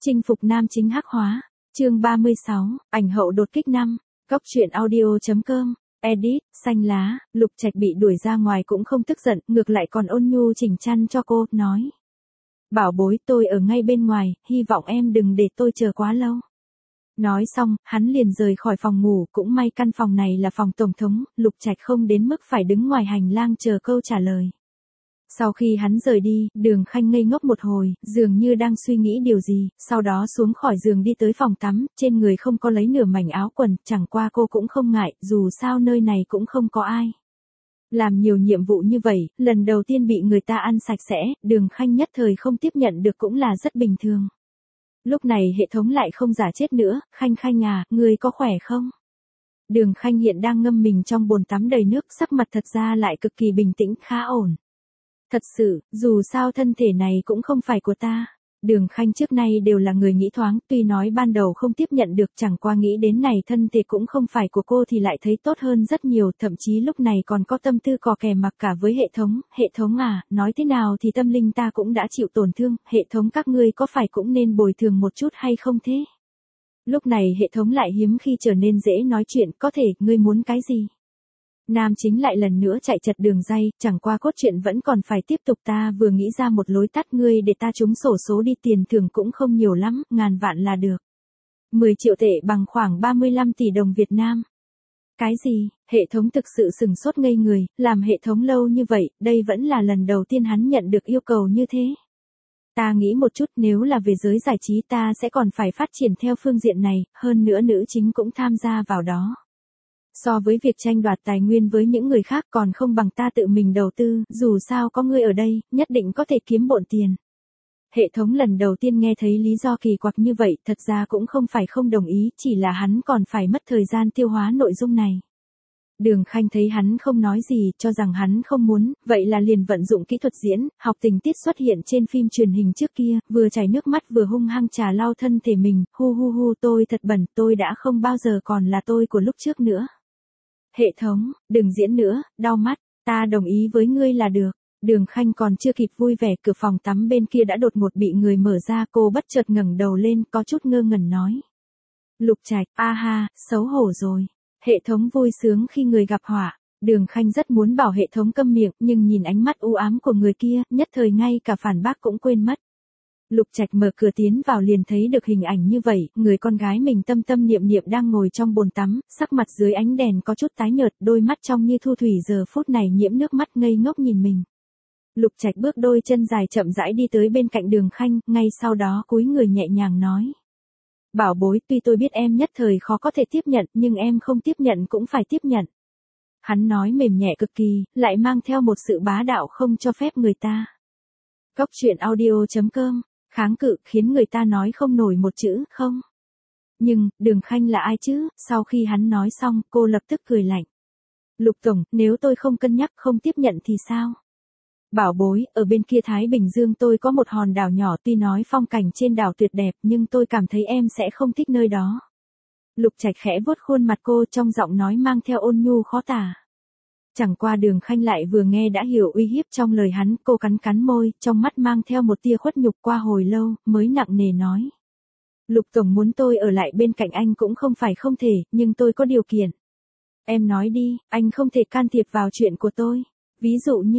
Chinh phục nam chính hắc hóa. Chương 36, ảnh hậu đột kích 5. Cóc truyện audio.com. Edit, xanh lá. Lục Trạch bị đuổi ra ngoài cũng không tức giận, ngược lại còn ôn nhu chỉnh chăn cho cô, nói: "Bảo bối, tôi ở ngay bên ngoài, hy vọng em đừng để tôi chờ quá lâu." Nói xong, hắn liền rời khỏi phòng ngủ, cũng may căn phòng này là phòng tổng thống, Lục Trạch không đến mức phải đứng ngoài hành lang chờ câu trả lời. Sau khi hắn rời đi, Đường Khanh ngây ngốc một hồi, dường như đang suy nghĩ điều gì, sau đó xuống khỏi giường đi tới phòng tắm, trên người không có lấy nửa mảnh áo quần, chẳng qua cô cũng không ngại, dù sao nơi này cũng không có ai. Làm nhiều nhiệm vụ như vậy, lần đầu tiên bị người ta ăn sạch sẽ, Đường Khanh nhất thời không tiếp nhận được cũng là rất bình thường. Lúc này hệ thống lại không giả chết nữa: "Khanh Khanh à, ngươi có khỏe không?" Đường Khanh hiện đang ngâm mình trong bồn tắm đầy nước, sắc mặt thật ra lại cực kỳ bình tĩnh, khá ổn. "Thật sự, dù sao thân thể này cũng không phải của ta." Đường Khanh trước nay đều là người nghĩ thoáng, tuy nói ban đầu không tiếp nhận được, chẳng qua nghĩ đến này thân thể cũng không phải của cô thì lại thấy tốt hơn rất nhiều, thậm chí lúc này còn có tâm tư cò kè mặc cả với hệ thống: "Hệ thống à, nói thế nào thì tâm linh ta cũng đã chịu tổn thương, hệ thống các ngươi có phải cũng nên bồi thường một chút hay không thế?" Lúc này hệ thống lại hiếm khi trở nên dễ nói chuyện: "Có thể, ngươi muốn cái gì?" Nam chính lại lần nữa chạy chật đường dây, chẳng qua cốt truyện vẫn còn phải tiếp tục. "Ta vừa nghĩ ra một lối tắt, ngươi để ta trúng xổ số đi, tiền thưởng cũng không nhiều lắm, 1000 vạn là được. 10 triệu tệ bằng khoảng 35 tỷ đồng Việt Nam. Cái gì? Hệ thống thực sự sừng sốt ngây người, làm hệ thống lâu như vậy, đây vẫn là lần đầu tiên hắn nhận được yêu cầu như thế. Ta nghĩ một chút, nếu là về giới giải trí ta sẽ còn phải phát triển theo phương diện này, hơn nữa nữ chính cũng tham gia vào đó. So với việc tranh đoạt tài nguyên với những người khác còn không bằng ta tự mình đầu tư, dù sao có ngươi ở đây, nhất định có thể kiếm bộn tiền." Hệ thống lần đầu tiên nghe thấy lý do kỳ quặc như vậy, thật ra cũng không phải không đồng ý, chỉ là hắn còn phải mất thời gian tiêu hóa nội dung này. Đường Khanh thấy hắn không nói gì, cho rằng hắn không muốn, vậy là liền vận dụng kỹ thuật diễn, học tình tiết xuất hiện trên phim truyền hình trước kia, vừa chảy nước mắt vừa hung hăng trà lau thân thể mình: "Hu hu hu, tôi thật bẩn, tôi đã không bao giờ còn là tôi của lúc trước nữa. Hệ thống, đừng diễn nữa, đau mắt, ta đồng ý với ngươi là được." Đường Khanh còn chưa kịp vui vẻ, cửa phòng tắm bên kia đã đột ngột bị người mở ra, cô bất chợt ngẩng đầu lên, có chút ngơ ngẩn nói: "Lục Trạch, a ha, xấu hổ rồi." Hệ thống vui sướng khi người gặp họa. Đường Khanh rất muốn bảo hệ thống câm miệng, nhưng nhìn ánh mắt u ám của người kia, nhất thời ngay cả phản bác cũng quên mất. Lục Trạch mở cửa tiến vào liền thấy được hình ảnh như vậy, người con gái mình tâm tâm niệm niệm đang ngồi trong bồn tắm, sắc mặt dưới ánh đèn có chút tái nhợt, đôi mắt trong như thu thủy giờ phút này nhiễm nước mắt ngây ngốc nhìn mình. Lục Trạch bước đôi chân dài chậm rãi đi tới bên cạnh Đường Khanh, ngay sau đó cúi người nhẹ nhàng nói: "Bảo bối, tuy tôi biết em nhất thời khó có thể tiếp nhận, nhưng em không tiếp nhận cũng phải tiếp nhận." Hắn nói mềm nhẹ cực kỳ, lại mang theo một sự bá đạo không cho phép người ta. Cóc truyện audio.com. Kháng cự khiến người ta nói không nổi một chữ không. Nhưng, Đường Khanh là ai chứ? Sau khi hắn nói xong, cô lập tức cười lạnh: "Lục tổng, nếu tôi không cân nhắc không tiếp nhận thì sao?" "Bảo bối, ở bên kia Thái Bình Dương tôi có một hòn đảo nhỏ, tuy nói phong cảnh trên đảo tuyệt đẹp, nhưng tôi cảm thấy em sẽ không thích nơi đó." Lục Trạch khẽ vuốt khuôn mặt cô, trong giọng nói mang theo ôn nhu khó tả. Chẳng qua Đường Khanh lại vừa nghe đã hiểu uy hiếp trong lời hắn, cô cắn cắn môi, trong mắt mang theo một tia khuất nhục, qua hồi lâu, mới nặng nề nói: "Lục tổng muốn tôi ở lại bên cạnh anh cũng không phải không thể, nhưng tôi có điều kiện." "Em nói đi, anh không thể can thiệp vào chuyện của tôi." Ví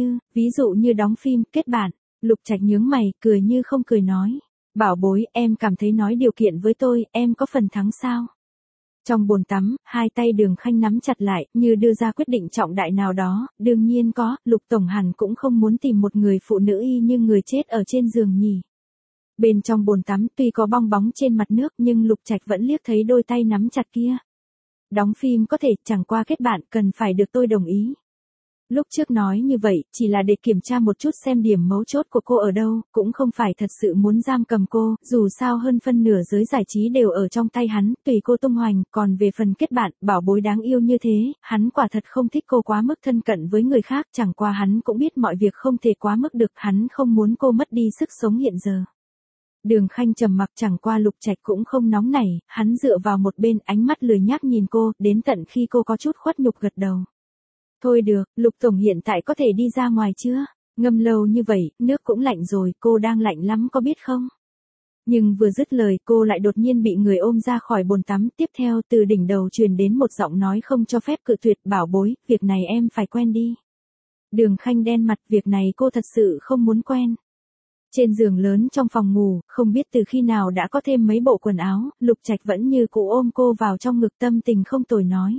dụ như đóng phim, kết bạn." Lục Trạch nhướng mày, cười như không cười nói: "Bảo bối, em cảm thấy nói điều kiện với tôi, em có phần thắng sao?" Trong bồn tắm, hai tay Đường Khanh nắm chặt lại, như đưa ra quyết định trọng đại nào đó: "Đương nhiên có, Lục tổng hẳn cũng không muốn tìm một người phụ nữ y như người chết ở trên giường nhỉ." Bên trong bồn tắm tuy có bong bóng trên mặt nước, nhưng Lục Trạch vẫn liếc thấy đôi tay nắm chặt kia. "Đóng phim có thể, chẳng qua kết bạn cần phải được tôi đồng ý." Lúc trước nói như vậy, chỉ là để kiểm tra một chút xem điểm mấu chốt của cô ở đâu, cũng không phải thật sự muốn giam cầm cô, dù sao hơn phân nửa giới giải trí đều ở trong tay hắn, tùy cô tung hoành, còn về phần kết bạn, bảo bối đáng yêu như thế, hắn quả thật không thích cô quá mức thân cận với người khác, chẳng qua hắn cũng biết mọi việc không thể quá mức được, hắn không muốn cô mất đi sức sống hiện giờ. Đường Khanh trầm mặc, chẳng qua Lục Trạch cũng không nóng nảy, hắn dựa vào một bên, ánh mắt lười nhác nhìn cô, đến tận khi cô có chút khuất nhục gật đầu. "Thôi được, Lục tổng hiện tại có thể đi ra ngoài chưa? Ngâm lâu như vậy, nước cũng lạnh rồi, cô đang lạnh lắm có biết không?" Nhưng vừa dứt lời cô lại đột nhiên bị người ôm ra khỏi bồn tắm, tiếp theo từ đỉnh đầu truyền đến một giọng nói không cho phép cự tuyệt, bảo bối, việc này em phải quen đi. Đường Khanh đen mặt, việc này cô thật sự không muốn quen. Trên giường lớn trong phòng ngủ, không biết từ khi nào đã có thêm mấy bộ quần áo, Lục Trạch vẫn như cũ ôm cô vào trong ngực, tâm tình không tồi nói.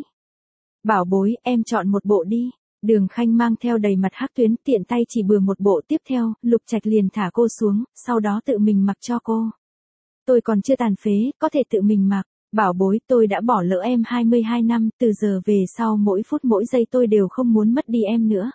Bảo bối, em chọn một bộ đi. Đường Khanh mang theo đầy mặt hắc tuyến, tiện tay chỉ bừa một bộ, tiếp theo, Lục Trạch liền thả cô xuống, sau đó tự mình mặc cho cô. Tôi còn chưa tàn phế, có thể tự mình mặc. Bảo bối, tôi đã bỏ lỡ em 22 năm, từ giờ về sau mỗi phút mỗi giây tôi đều không muốn mất đi em nữa.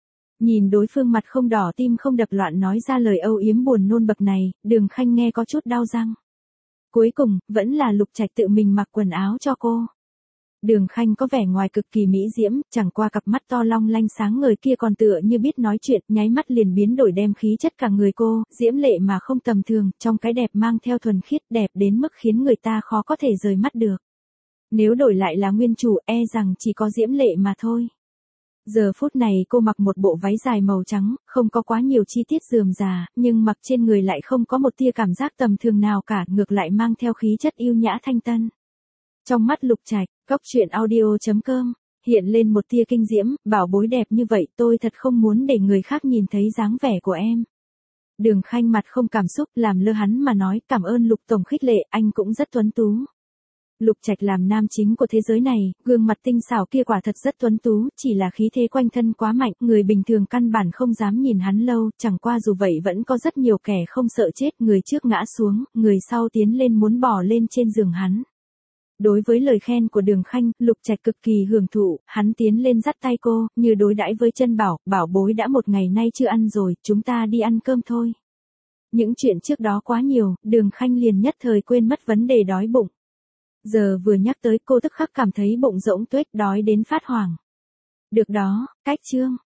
Nhìn đối phương mặt không đỏ tim không đập loạn nói ra lời âu yếm buồn nôn bậc này, Đường Khanh nghe có chút đau răng. Cuối cùng, vẫn là Lục Trạch tự mình mặc quần áo cho cô. Đường Khanh có vẻ ngoài cực kỳ mỹ diễm, chẳng qua cặp mắt to long lanh sáng ngời kia còn tựa như biết nói chuyện, nháy mắt liền biến đổi đem khí chất cả người cô, diễm lệ mà không tầm thường, trong cái đẹp mang theo thuần khiết, đẹp đến mức khiến người ta khó có thể rời mắt được. Nếu đổi lại là nguyên chủ, e rằng chỉ có diễm lệ mà thôi. Giờ phút này cô mặc một bộ váy dài màu trắng, không có quá nhiều chi tiết rườm rà, nhưng mặc trên người lại không có một tia cảm giác tầm thường nào cả, ngược lại mang theo khí chất yêu nhã thanh tân. Trong mắt Lục Trạch, Goctruyện.audio.com hiện lên một tia kinh diễm, bảo bối đẹp như vậy tôi thật không muốn để người khác nhìn thấy dáng vẻ của em. Đường Khanh mặt không cảm xúc, làm lơ hắn mà nói, cảm ơn Lục tổng khích lệ, anh cũng rất tuấn tú. Lục Trạch làm nam chính của thế giới này, gương mặt tinh xảo kia quả thật rất tuấn tú, chỉ là khí thế quanh thân quá mạnh, người bình thường căn bản không dám nhìn hắn lâu, chẳng qua dù vậy vẫn có rất nhiều kẻ không sợ chết, người trước ngã xuống, người sau tiến lên muốn bò lên trên giường hắn. Đối với lời khen của Đường Khanh, Lục Trạch cực kỳ hưởng thụ, hắn tiến lên dắt tay cô, như đối đãi với chân bảo, bảo bối đã một ngày nay chưa ăn rồi, chúng ta đi ăn cơm thôi. Những chuyện trước đó quá nhiều, Đường Khanh liền nhất thời quên mất vấn đề đói bụng. Giờ vừa nhắc tới cô tức khắc cảm thấy bụng rỗng tuếch, đói đến phát hoảng. Được đó, cách chương.